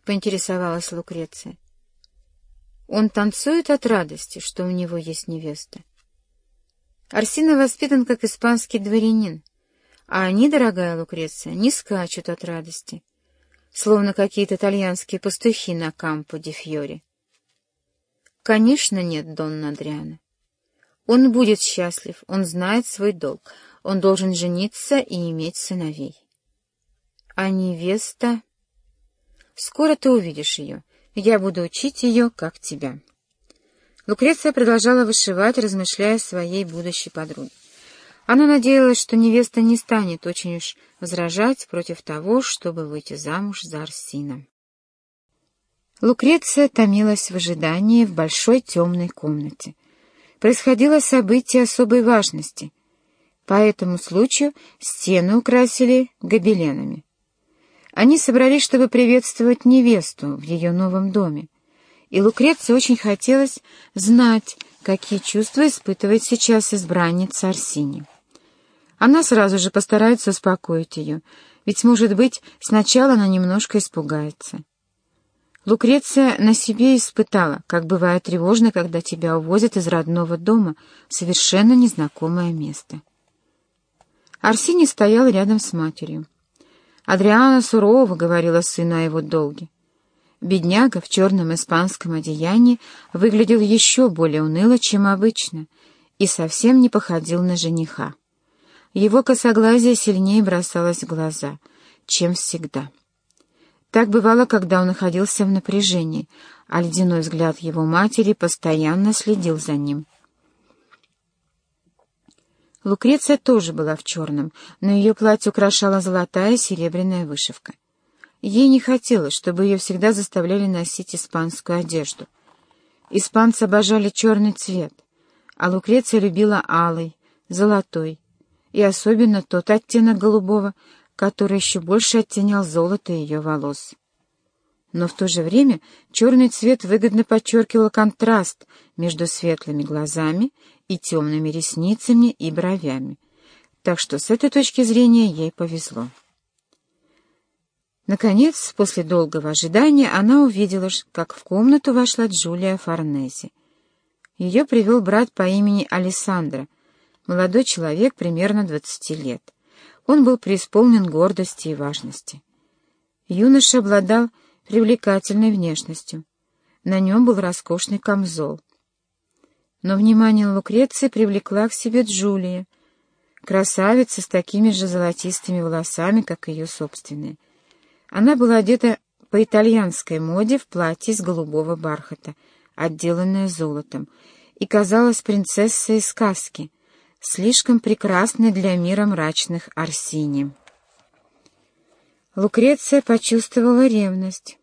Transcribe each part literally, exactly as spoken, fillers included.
— поинтересовалась Лукреция. Он танцует от радости, что у него есть невеста. Арсино воспитан как испанский дворянин, а они, дорогая Лукреция, не скачут от радости, словно какие-то итальянские пастухи на Кампо-ди-Фьори. Конечно, нет, Донна Адриана. Он будет счастлив, он знает свой долг, он должен жениться и иметь сыновей. А невеста... Скоро ты увидишь ее, я буду учить ее, как тебя. Лукреция продолжала вышивать, размышляя о своей будущей подруге. Она надеялась, что невеста не станет очень уж возражать против того, чтобы выйти замуж за Арсина. Лукреция томилась в ожидании в большой темной комнате. Происходило событие особой важности. По этому случаю стены украсили гобеленами. Они собрались, чтобы приветствовать невесту в ее новом доме. И Лукреции очень хотелось знать, какие чувства испытывает сейчас избранница Арсини. Она сразу же постарается успокоить ее, ведь, может быть, сначала она немножко испугается. Лукреция на себе испытала, как бывает тревожно, когда тебя увозят из родного дома в совершенно незнакомое место. Арсини стоял рядом с матерью. Адриана сурово говорила сыну о его долге. Бедняга в черном испанском одеянии выглядел еще более уныло, чем обычно, и совсем не походил на жениха. Его косоглазие сильнее бросалось в глаза, чем всегда. Так бывало, когда он находился в напряжении, а ледяной взгляд его матери постоянно следил за ним. Лукреция тоже была в черном, но ее платье украшала золотая и серебряная вышивка. Ей не хотелось, чтобы ее всегда заставляли носить испанскую одежду. Испанцы обожали черный цвет, а Лукреция любила алый, золотой и особенно тот оттенок голубого, который еще больше оттенял золото ее волос. Но в то же время черный цвет выгодно подчеркивал контраст между светлыми глазами и темными ресницами и бровями, так что с этой точки зрения ей повезло. Наконец, после долгого ожидания, она увидела, как в комнату вошла Джулия Форнези. Ее привел брат по имени Алессандро, молодой человек примерно двадцати лет. Он был преисполнен гордости и важности. Юноша обладал привлекательной внешностью. На нем был роскошный камзол. Но внимание Лукреции привлекла к себе Джулия, красавица с такими же золотистыми волосами, как ее собственные. Она была одета по итальянской моде в платье из голубого бархата, отделанное золотом, и казалась принцессой из сказки, слишком прекрасной для мира мрачных Арсини. Лукреция почувствовала ревность.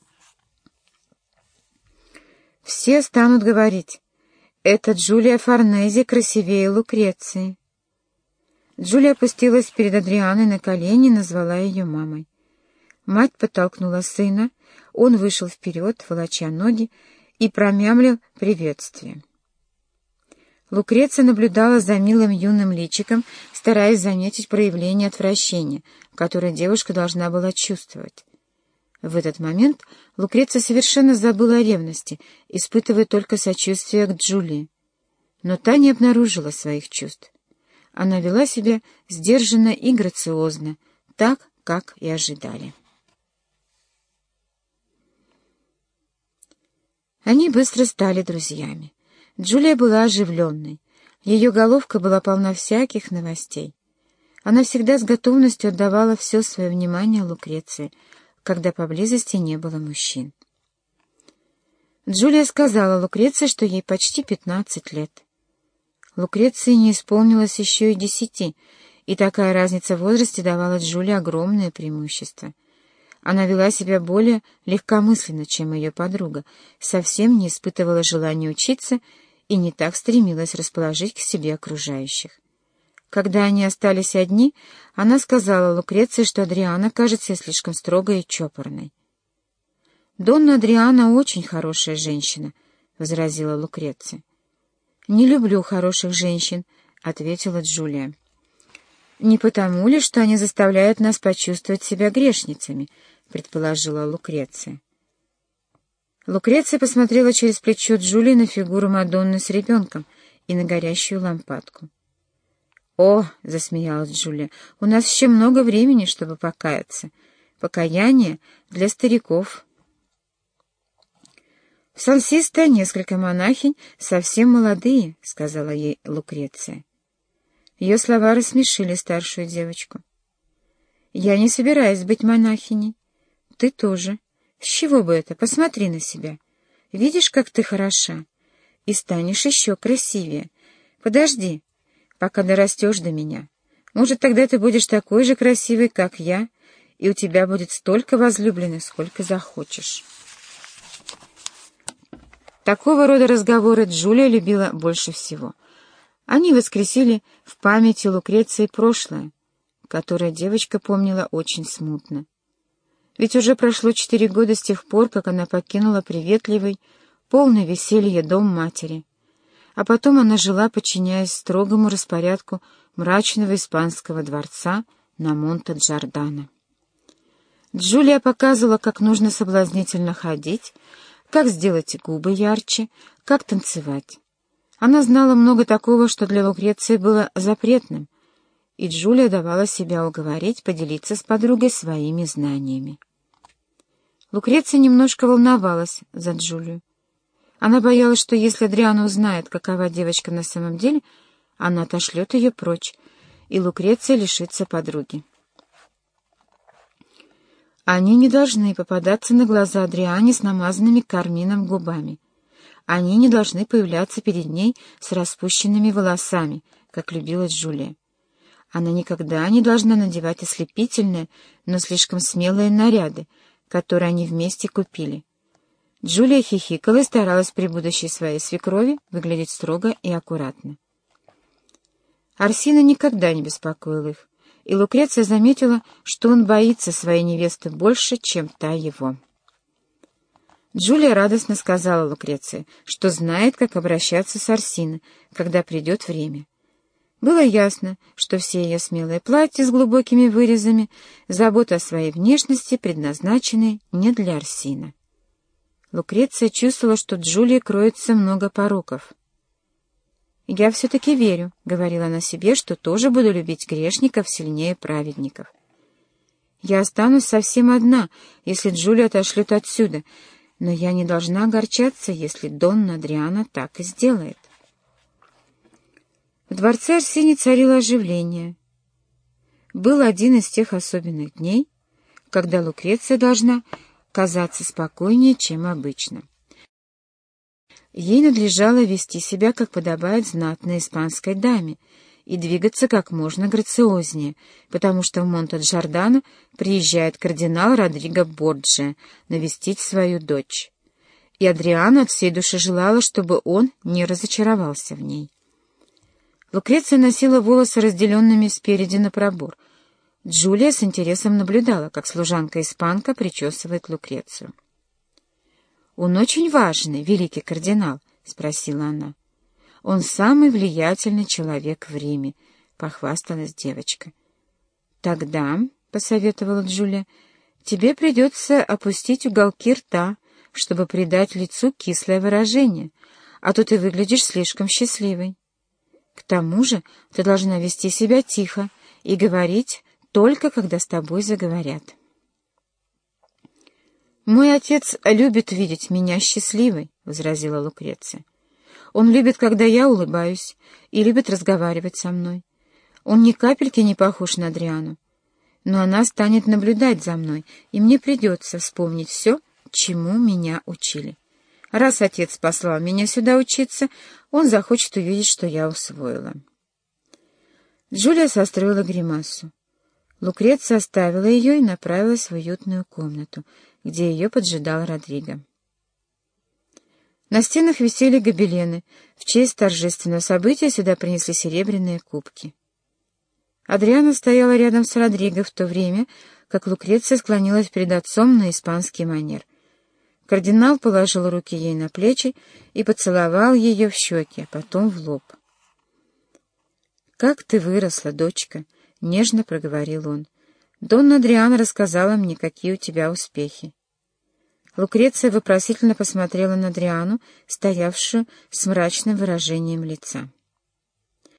Все станут говорить: «Это Джулия Форнези красивее Лукреции». Джулия опустилась перед Адрианой на колени и назвала ее мамой. Мать подтолкнула сына, он вышел вперед, волоча ноги, и промямлил приветствие. Лукреция наблюдала за милым юным личиком, стараясь заметить проявление отвращения, которое девушка должна была чувствовать. В этот момент Лукреция совершенно забыла о ревности, испытывая только сочувствие к Джулии. Но та не обнаружила своих чувств. Она вела себя сдержанно и грациозно, так, как и ожидали. Они быстро стали друзьями. Джулия была оживленной. Ее головка была полна всяких новостей. Она всегда с готовностью отдавала все свое внимание Лукреции, когда поблизости не было мужчин. Джулия сказала Лукреции, что ей почти пятнадцать лет. Лукреции не исполнилось еще и десяти, и такая разница в возрасте давала Джулии огромное преимущество. Она вела себя более легкомысленно, чем ее подруга, совсем не испытывала желания учиться и не так стремилась расположить к себе окружающих. Когда они остались одни, она сказала Лукреции, что Адриана кажется ей слишком строгой и чопорной. «Донна Адриана очень хорошая женщина», — возразила Лукреция. «Не люблю хороших женщин», — ответила Джулия. «Не потому ли, что они заставляют нас почувствовать себя грешницами?» — предположила Лукреция. Лукреция посмотрела через плечо Джулии на фигуру Мадонны с ребенком и на горящую лампадку. «О!» — засмеялась Джулия. «У нас еще много времени, чтобы покаяться. Покаяние для стариков». «В Сан-Систо несколько монахинь, совсем молодые», — сказала ей Лукреция. Ее слова рассмешили старшую девочку. «Я не собираюсь быть монахиней. Ты тоже. С чего бы это? Посмотри на себя. Видишь, как ты хороша? И станешь еще красивее. Подожди, пока дорастешь до меня. Может, тогда ты будешь такой же красивый, как я, и у тебя будет столько возлюбленных, сколько захочешь». Такого рода разговоры Джулия любила больше всего. Они воскресили в памяти Лукреции прошлое, которое девочка помнила очень смутно. Ведь уже прошло четыре года с тех пор, как она покинула приветливый, полный веселья дом матери, а потом она жила, подчиняясь строгому распорядку мрачного испанского дворца на Монте-Джордано. Джулия показывала, как нужно соблазнительно ходить, как сделать губы ярче, как танцевать. Она знала много такого, что для Лукреции было запретным, и Джулия давала себя уговорить поделиться с подругой своими знаниями. Лукреция немножко волновалась за Джулию. Она боялась, что если Адриана узнает, какова девочка на самом деле, она отошлет ее прочь, и Лукреция лишится подруги. Они не должны попадаться на глаза Адриане с намазанными кармином губами. Они не должны появляться перед ней с распущенными волосами, как любила Джулия. Она никогда не должна надевать ослепительные, но слишком смелые наряды, которые они вместе купили. Джулия хихикала и старалась при будущей своей свекрови выглядеть строго и аккуратно. Арсина никогда не беспокоил их, и Лукреция заметила, что он боится своей невесты больше, чем та его. Джулия радостно сказала Лукреции, что знает, как обращаться с Арсино, когда придет время. Было ясно, что все ее смелые платья с глубокими вырезами, забота о своей внешности предназначены не для Арсино. Лукреция чувствовала, что в Джулии кроется много пороков. «Я все-таки верю», — говорила она себе, — «что тоже буду любить грешников сильнее праведников. Я останусь совсем одна, если Джулию отошлют отсюда, но я не должна огорчаться, если Донна Адриана так и сделает». В дворце Арсини царило оживление. Был один из тех особенных дней, когда Лукреция должна казаться спокойнее, чем обычно. Ей надлежало вести себя, как подобает знатной испанской даме, и двигаться как можно грациознее, потому что в Монте-Джордано приезжает кардинал Родриго Борджиа навестить свою дочь. И Адриана от всей души желала, чтобы он не разочаровался в ней. Лукреция носила волосы разделенными спереди на пробор. Джулия с интересом наблюдала, как служанка-испанка причесывает Лукрецию. «Он очень важный, великий кардинал?» — спросила она. «Он самый влиятельный человек в Риме», — похвасталась девочка. «Тогда», — посоветовала Джулия, — «тебе придется опустить уголки рта, чтобы придать лицу кислое выражение, а то ты выглядишь слишком счастливой. К тому же ты должна вести себя тихо и говорить только, когда с тобой заговорят». «Мой отец любит видеть меня счастливой», — возразила Лукреция. «Он любит, когда я улыбаюсь, и любит разговаривать со мной. Он ни капельки не похож на Адриану. Но она станет наблюдать за мной, и мне придется вспомнить все, чему меня учили. Раз отец послал меня сюда учиться, он захочет увидеть, что я усвоила». Джулия состроила гримасу. Лукреция оставила ее и направилась в уютную комнату, где ее поджидал Родриго. На стенах висели гобелены. В честь торжественного события сюда принесли серебряные кубки. Адриана стояла рядом с Родриго в то время, как Лукреция склонилась перед отцом на испанский манер. Кардинал положил руки ей на плечи и поцеловал ее в щеки, а потом в лоб. «Как ты выросла, дочка!» — нежно проговорил он. «Донна Адриана рассказала мне, какие у тебя успехи». Лукреция вопросительно посмотрела на Адриану, стоявшую с мрачным выражением лица.